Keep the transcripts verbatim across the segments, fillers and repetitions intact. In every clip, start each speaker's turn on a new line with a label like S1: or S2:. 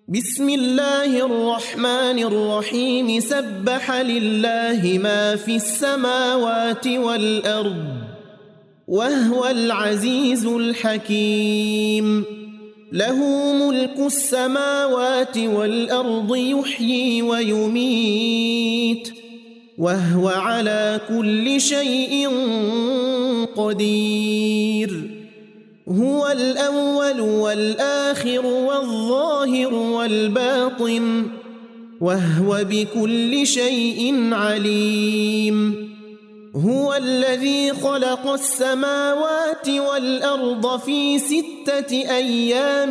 S1: بسم الله الرحمن الرحيم سبح لله ما في السماوات والأرض وهو العزيز الحكيم له ملك السماوات والأرض يحيي ويميت وهو على كل شيء قدير هو الأول والآخر والظاهر والباطن وهو بكل شيء عليم هو الذي خلق السماوات والأرض في ستة أيام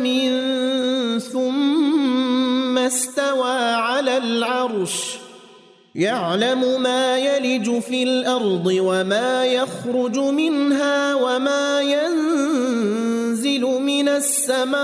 S1: ثم استوى على العرش يعلم ما يلج في الأرض وما يخرج منها وما ينزل من السماء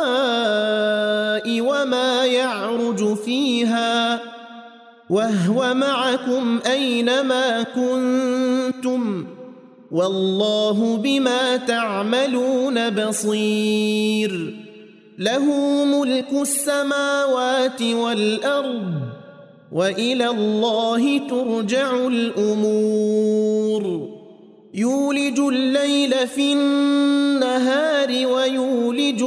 S1: وما يعرج فيها وهو معكم أينما كنتم والله بما تعملون بصير له ملك السماوات والأرض وإلى الله ترجع الأمور يولج الليل في النهار ويولج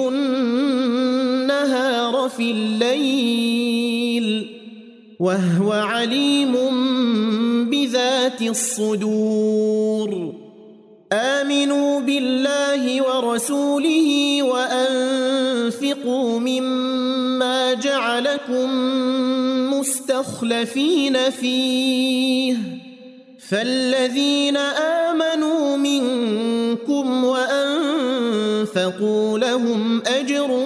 S1: النهار في الليل وهو عليم بذات الصدور آمنوا بالله ورسوله وأنفقوا مما جعلكم مستخلفين فيه فالذين آمنوا منكم وأنفقوا لهم أجر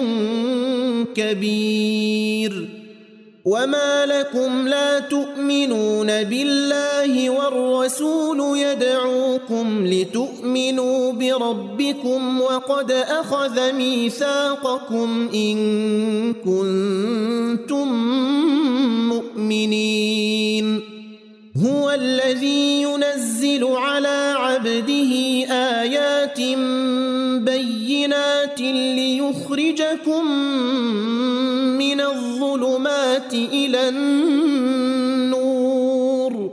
S1: كبير وما لكم لا تؤمنون بالله والرسول يدعوكم لتؤمنوا بربكم وقد أخذ ميثاقكم إن كنتم مؤمنين هو الذي ينزل على عبده آيات بينات ليخرجكم من الظلمات إلى النور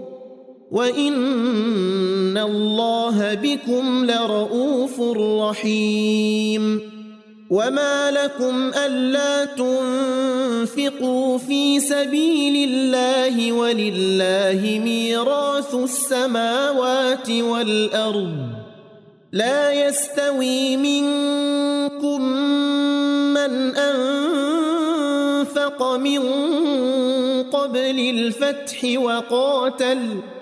S1: وإن الله بكم لرؤوف رحيم وما لكم ألا تنفقوا في سبيل الله ولله ميراث السماوات والأرض لا يستوي منكم من أنفق من قبل الفتح وقاتل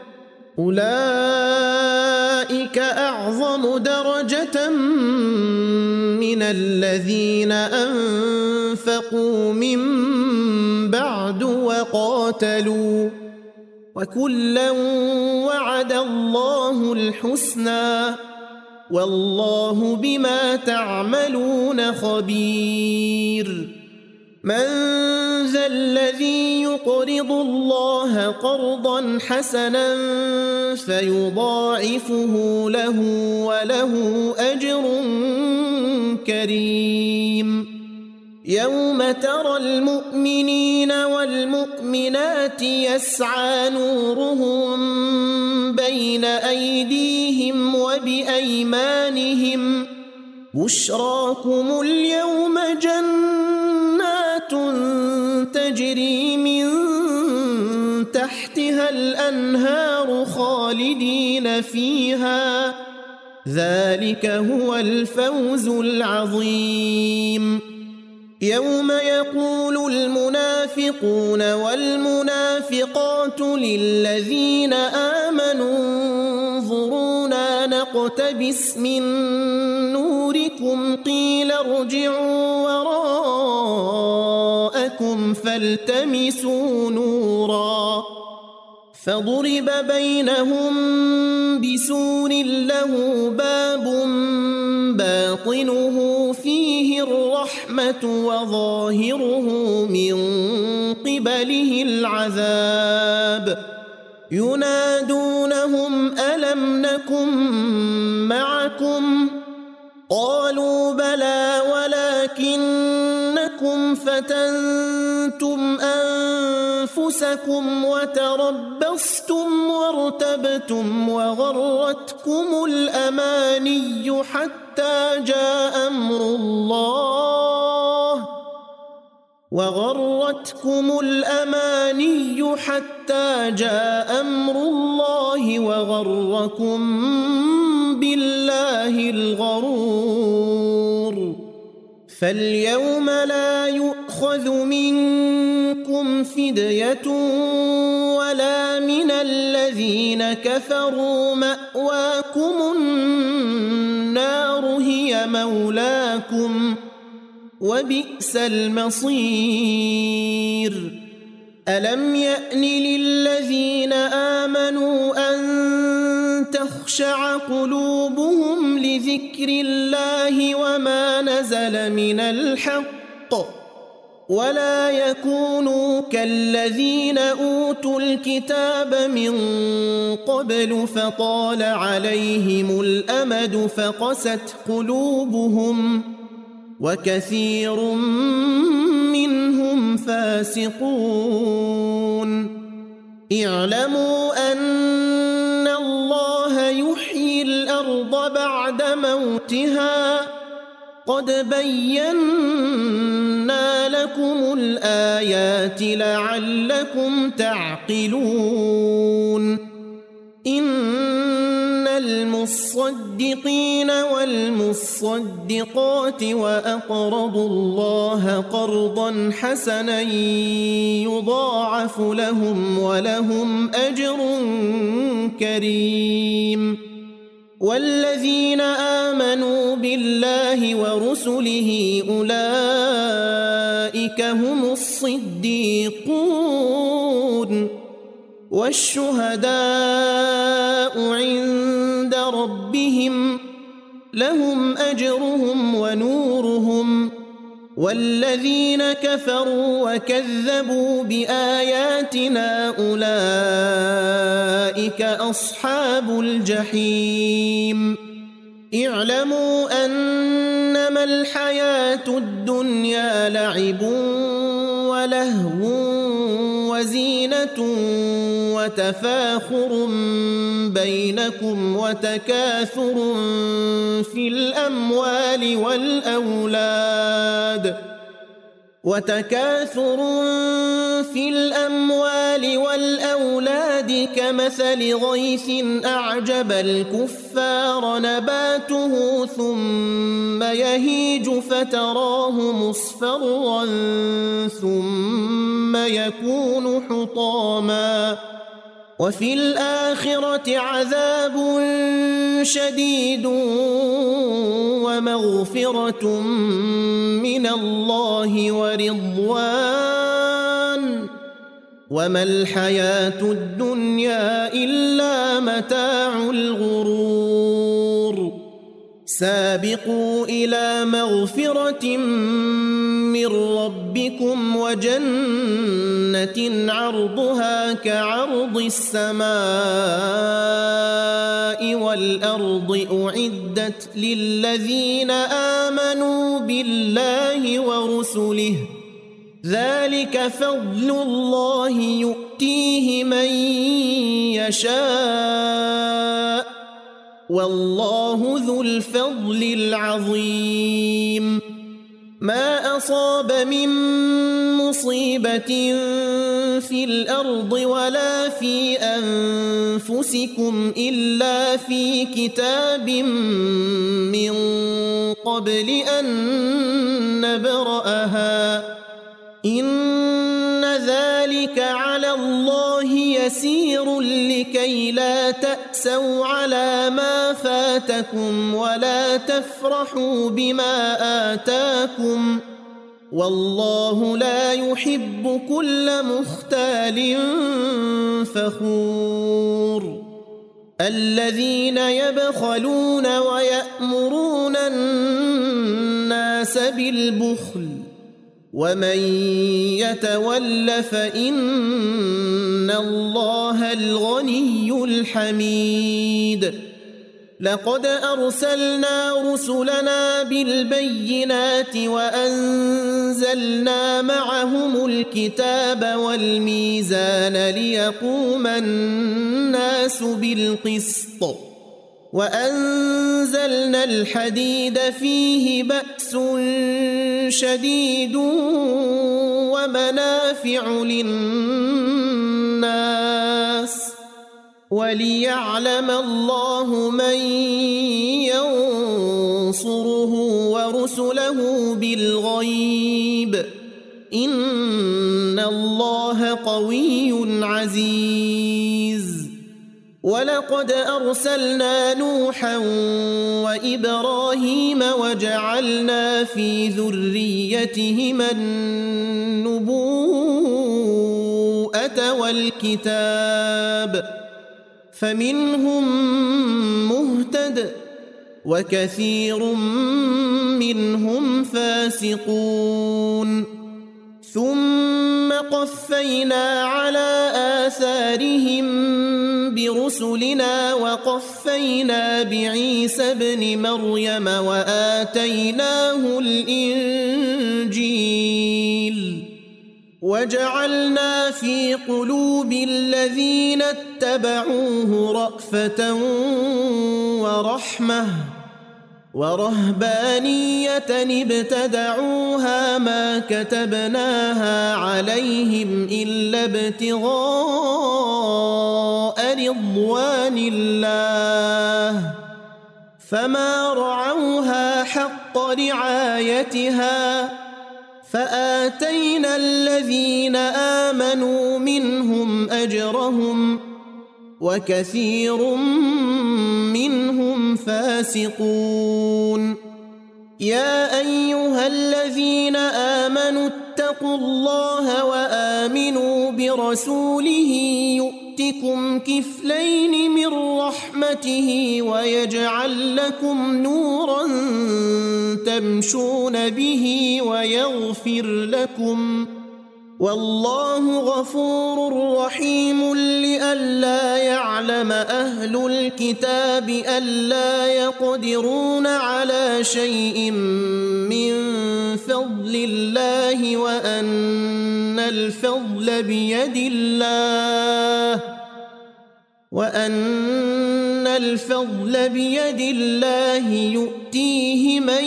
S1: أولئك أعظم درجة من الذين أنفقوا من بعد وقاتلوا وكلا وعد الله الحسنى والله بما تعملون خبير من ذا الذي يقرض الله قرضا حسنا فيضاعفه له وله أجر كريم يوم ترى المؤمنين والمؤمنات يسعى نورهم بين أيديهم وبأيمانهم بشراكم اليوم جنات تجري من تحتها الأنهار خالدين فيها ذلك هو الفوز العظيم يوم يقول المنافقون والمنافقات للذين آمنوا انظرونا نقتبس من نوركم قيل ارجعوا وراءكم فالتمسوا نورا فضرب بينهم بسور له باب باطنه فيه الرحمة وظاهره من قبله العذاب ينادونهم ألم نكن معكم قالوا بلى ولكنكم فتنتم فتنتم أنفسكم وتربصتم وارتبتم وغرتكم الأماني حتى جاء أمر الله وغرتكم الأماني حتى جاء أمر الله وغركم بالله الغرور فاليوم لا يؤخذ منكم فدية ولا من الذين كفروا مأواكم النار هي مولاكم وبئس المصير ألم يأن للذين آمنوا أن تخشع قلوبهم لذكر الله وما نزل من الحق ولا يكونوا كالذين أوتوا الكتاب من قبل فطال عليهم الأمد فقست قلوبهم وكثير منهم فاسقون اعلموا أن الله يحيي الأرض بعد موتها قد بينا لكم الآيات لعلكم تعقلون إن المصدقين والمصدقات وأقرضوا الله قرضا حسنا يضاعف لهم ولهم أجر كريم والذين آمنوا بالله ورسله أولئك هم الصديقون والشهداء عند ربهم لهم أجرهم ونورهم والذين كفروا وكذبوا بآياتنا أولئك أصحاب الجحيم اعلموا أنما الحياة الدنيا لعب ولهو وزينة وتفاخر بينكم وتكاثر في الأموال والأولاد وتكاثر في الأموال والأولاد كمثل غيث أعجب الكفار نباته ثم يهيج فتراه مصفرا ثم يكون حطاما وفي الآخرة عذاب شديد ومغفرة من الله ورضوان وما الحياة الدنيا إلا متاع الغرور سابقوا إلى مغفرة من ربكم وجنة عرضها كعرض السماء والأرض أعدت للذين آمنوا بالله ورسله ذلك فضل الله يؤتيه من يشاء والله ذو الفضل العظيم ما أصاب من مصيبة في الأرض ولا في أنفسكم إلا في كتاب من قبل أن نبرأها إن ذلك على الله يسير لكي لا تأسوا على ما فاتكم ولا تفرحوا بما آتاكم والله لا يحب كل مختال فخور الذين يبخلون ويأمرون الناس بالبخل ومن يتول فإن الله الغني الحميد لقد أرسلنا رسلنا بالبينات وأنزلنا معهم الكتاب والميزان ليقوم الناس بالقسط وأنزلنا الحديد فيه بأس شديد ومنافع للناس وليعلم الله من ينصره ورسله بالغيب إن الله قوي عزيز ولقد أرسلنا نوحا وإبراهيم وجعلنا في ذريتهما النبوءة والكتاب فمنهم مهتد وكثير منهم فاسقون ثم قفينا على آثارهم برسلنا وقفينا بعيسى ابن مريم وآتيناه الإنجيل وجعلنا في قلوب الذين اتبعوه رأفة ورحمة ورهبانية ابتدعوها ما كتبناها عليهم إلا ابتغاء رضوان الله فما رعوها حق رعايتها فآتينا الذين آمنوا منهم أجرهم وكثير منهم فاسقون يا أيها الذين آمنوا اتقوا الله وآمنوا برسوله يؤتكم كفلين من رحمته ويجعل لكم نورا تمشون به ويغفر لكم والله غفور رحيم لئلا يعلم أهل الكتاب ألا يقدرون على شيء من فضل الله وأن الفضل بيد الله وأن الفضل بيد الله يؤتيه من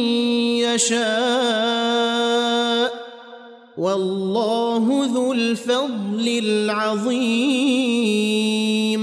S1: يشاء والله ذو الفضل العظيم